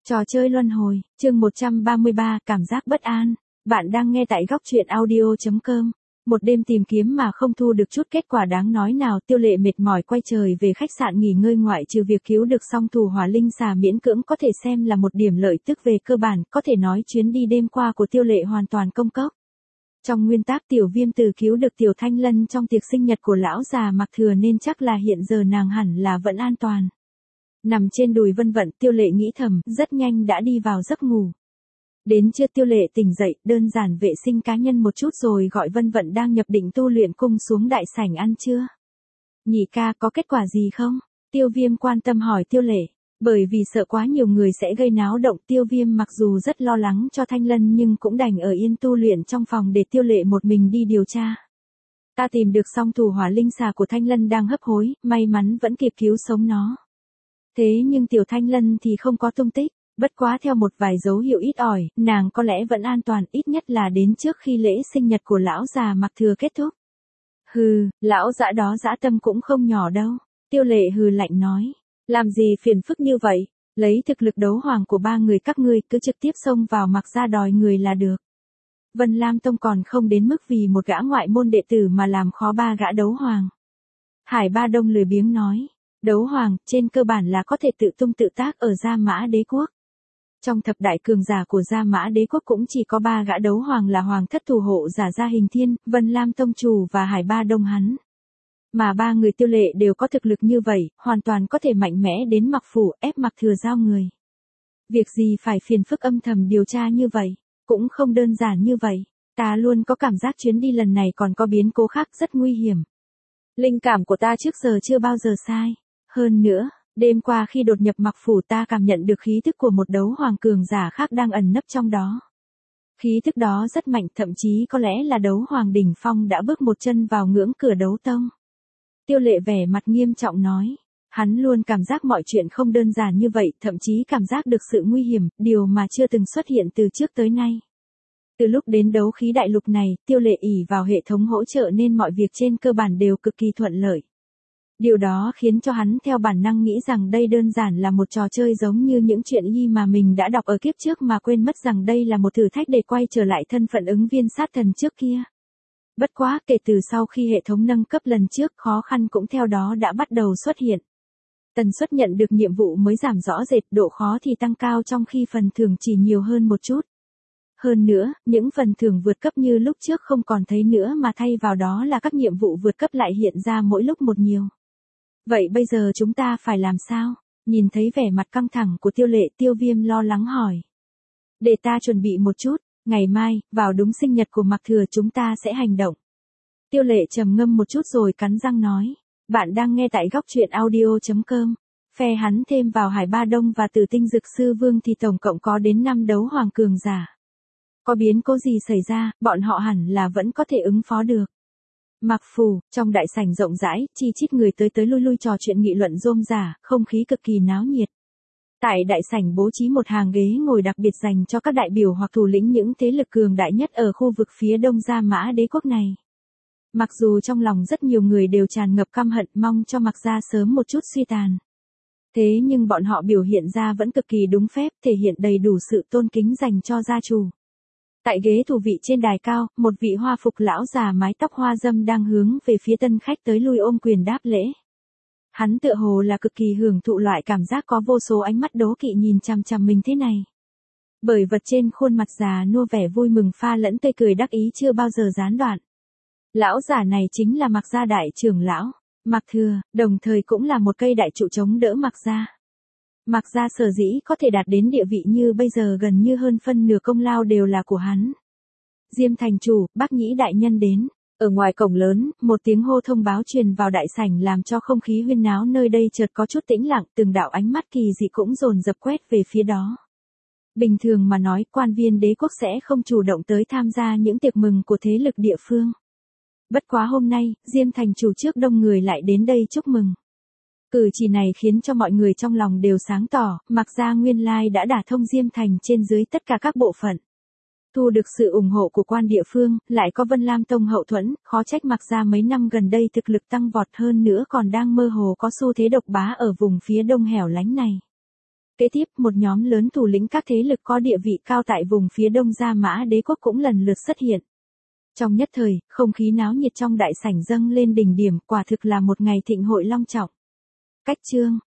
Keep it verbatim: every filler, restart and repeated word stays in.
Trò chơi luân hồi, chương một trăm ba mươi ba, cảm giác bất an. Bạn đang nghe tại góc truyện audio chấm com. Một đêm tìm kiếm mà không thu được chút kết quả đáng nói nào, Tiêu Lệ mệt mỏi quay trời về khách sạn nghỉ ngơi, ngoại trừ việc cứu được song thủ hỏa linh xà miễn cưỡng có thể xem là một điểm lợi tức về cơ bản, có thể nói chuyến đi đêm qua của Tiêu Lệ hoàn toàn công cốc. Trong nguyên tắc Tiểu Viêm từ cứu được Tiểu Thanh Lân trong tiệc sinh nhật của lão già Mặc Thừa nên chắc là hiện giờ nàng hẳn là vẫn an toàn. Nằm trên đùi Vân Vận, Tiêu Lệ nghĩ thầm, rất nhanh đã đi vào giấc ngủ. Đến trưa Tiêu Lệ tỉnh dậy, đơn giản vệ sinh cá nhân một chút rồi gọi Vân Vận đang nhập định tu luyện cung xuống đại sảnh ăn trưa. Nhị ca, có kết quả gì không? Tiêu Viêm quan tâm hỏi Tiêu Lệ. Bởi vì sợ quá nhiều người sẽ gây náo động, Tiêu Viêm mặc dù rất lo lắng cho Thanh Lân nhưng cũng đành ở yên tu luyện trong phòng để Tiêu Lệ một mình đi điều tra. Ta tìm được song thủ hỏa linh xà của Thanh Lân đang hấp hối, may mắn vẫn kịp cứu sống nó. Thế nhưng Tiểu Thanh Lân thì không có tung tích, bất quá theo một vài dấu hiệu ít ỏi, nàng có lẽ vẫn an toàn, ít nhất là đến trước khi lễ sinh nhật của lão già Mặc Thừa kết thúc. Hừ, lão dã đó dã tâm cũng không nhỏ đâu. Tiêu Lệ hừ lạnh nói, làm gì phiền phức như vậy, lấy thực lực đấu hoàng của ba người các ngươi cứ trực tiếp xông vào Mặc gia đòi người là được. Vân Lam Tông còn không đến mức vì một gã ngoại môn đệ tử mà làm khó ba gã đấu hoàng. Hải Ba Đông lười biếng nói. Đấu hoàng, trên cơ bản là có thể tự tung tự tác ở Gia Mã Đế Quốc. Trong thập đại cường giả của Gia Mã Đế Quốc cũng chỉ có ba gã đấu hoàng là Hoàng Thất Thủ Hộ Giả Gia Hình Thiên, Vân Lam Tông Chủ và Hải Ba Đông hắn. Mà ba người Tiêu Lệ đều có thực lực như vậy, hoàn toàn có thể mạnh mẽ đến Mặc Phủ ép Mặc Thừa giao người. Việc gì phải phiền phức âm thầm điều tra như vậy, cũng không đơn giản như vậy. Ta luôn có cảm giác chuyến đi lần này còn có biến cố khác rất nguy hiểm. Linh cảm của ta trước giờ chưa bao giờ sai. Hơn nữa, đêm qua khi đột nhập Mặc Phủ ta cảm nhận được khí thức của một đấu hoàng cường giả khác đang ẩn nấp trong đó. Khí thức đó rất mạnh, thậm chí có lẽ là đấu hoàng đỉnh phong đã bước một chân vào ngưỡng cửa đấu tông. Tiêu Lệ vẻ mặt nghiêm trọng nói, hắn luôn cảm giác mọi chuyện không đơn giản như vậy, thậm chí cảm giác được sự nguy hiểm, điều mà chưa từng xuất hiện từ trước tới nay. Từ lúc đến đấu khí đại lục này, Tiêu Lệ ỷ vào hệ thống hỗ trợ nên mọi việc trên cơ bản đều cực kỳ thuận lợi. Điều đó khiến cho hắn theo bản năng nghĩ rằng đây đơn giản là một trò chơi giống như những chuyện y mà mình đã đọc ở kiếp trước mà quên mất rằng đây là một thử thách để quay trở lại thân phận ứng viên sát thần trước kia. Bất quá, kể từ sau khi hệ thống nâng cấp lần trước, khó khăn cũng theo đó đã bắt đầu xuất hiện. Tần suất nhận được nhiệm vụ mới giảm rõ rệt, độ khó thì tăng cao trong khi phần thưởng chỉ nhiều hơn một chút. Hơn nữa, những phần thưởng vượt cấp như lúc trước không còn thấy nữa mà thay vào đó là các nhiệm vụ vượt cấp lại hiện ra mỗi lúc một nhiều. Vậy bây giờ chúng ta phải làm sao? Nhìn thấy vẻ mặt căng thẳng của Tiêu Lệ, Tiêu Viêm lo lắng hỏi. Để ta chuẩn bị một chút, ngày mai, vào đúng sinh nhật của Mặc Thừa chúng ta sẽ hành động. Tiêu Lệ trầm ngâm một chút rồi cắn răng nói. Bạn đang nghe tại góc truyện audio chấm com. Phe hắn thêm vào Hải Ba Đông và Tử Tinh Dực Sư Vương thì tổng cộng có đến năm đấu hoàng cường giả. Có biến cố gì xảy ra, bọn họ hẳn là vẫn có thể ứng phó được. Mặc Phủ, trong đại sảnh rộng rãi, chi chít người tới tới lui lui trò chuyện nghị luận rôm rả, không khí cực kỳ náo nhiệt. Tại đại sảnh bố trí một hàng ghế ngồi đặc biệt dành cho các đại biểu hoặc thủ lĩnh những thế lực cường đại nhất ở khu vực phía đông Gia Mã Đế Quốc này. Mặc dù trong lòng rất nhiều người đều tràn ngập căm hận mong cho Mặc gia sớm một chút suy tàn. Thế nhưng bọn họ biểu hiện ra vẫn cực kỳ đúng phép, thể hiện đầy đủ sự tôn kính dành cho gia chủ. Tại ghế thủ vị trên đài cao, một vị hoa phục lão già mái tóc hoa dâm đang hướng về phía tân khách tới lui ôm quyền đáp lễ. Hắn tựa hồ là cực kỳ hưởng thụ loại cảm giác có vô số ánh mắt đố kỵ nhìn chằm chằm mình thế này. Bởi vật trên khuôn mặt già nua vẻ vui mừng pha lẫn tươi cười đắc ý chưa bao giờ gián đoạn. Lão già này chính là Mặc gia đại trưởng lão, Mặc Thừa, đồng thời cũng là một cây đại trụ chống đỡ Mặc gia. Mặc gia sở dĩ có thể đạt đến địa vị như bây giờ gần như hơn phân nửa công lao đều là của hắn. Diêm thành chủ, Bác Nhĩ đại nhân đến. Ở ngoài cổng lớn, một tiếng hô thông báo truyền vào đại sảnh làm cho không khí huyên náo nơi đây chợt có chút tĩnh lặng, từng đạo ánh mắt kỳ dị cũng dồn dập quét về phía đó. Bình thường mà nói, quan viên đế quốc sẽ không chủ động tới tham gia những tiệc mừng của thế lực địa phương. Bất quá hôm nay, Diêm thành chủ trước đông người lại đến đây chúc mừng. Cử chỉ này khiến cho mọi người trong lòng đều sáng tỏ, Mặc gia nguyên lai đã đả thông Diêm thành trên dưới tất cả các bộ phận. Thu được sự ủng hộ của quan địa phương, lại có Vân Lam Tông hậu thuẫn, khó trách Mặc gia mấy năm gần đây thực lực tăng vọt hơn nữa còn đang mơ hồ có xu thế độc bá ở vùng phía đông hẻo lánh này. Kế tiếp, một nhóm lớn thủ lĩnh các thế lực có địa vị cao tại vùng phía đông Gia Mã Đế quốc cũng lần lượt xuất hiện. Trong nhất thời, không khí náo nhiệt trong đại sảnh dâng lên đỉnh điểm, quả thực là một ngày thịnh hội long trọng. Cách chương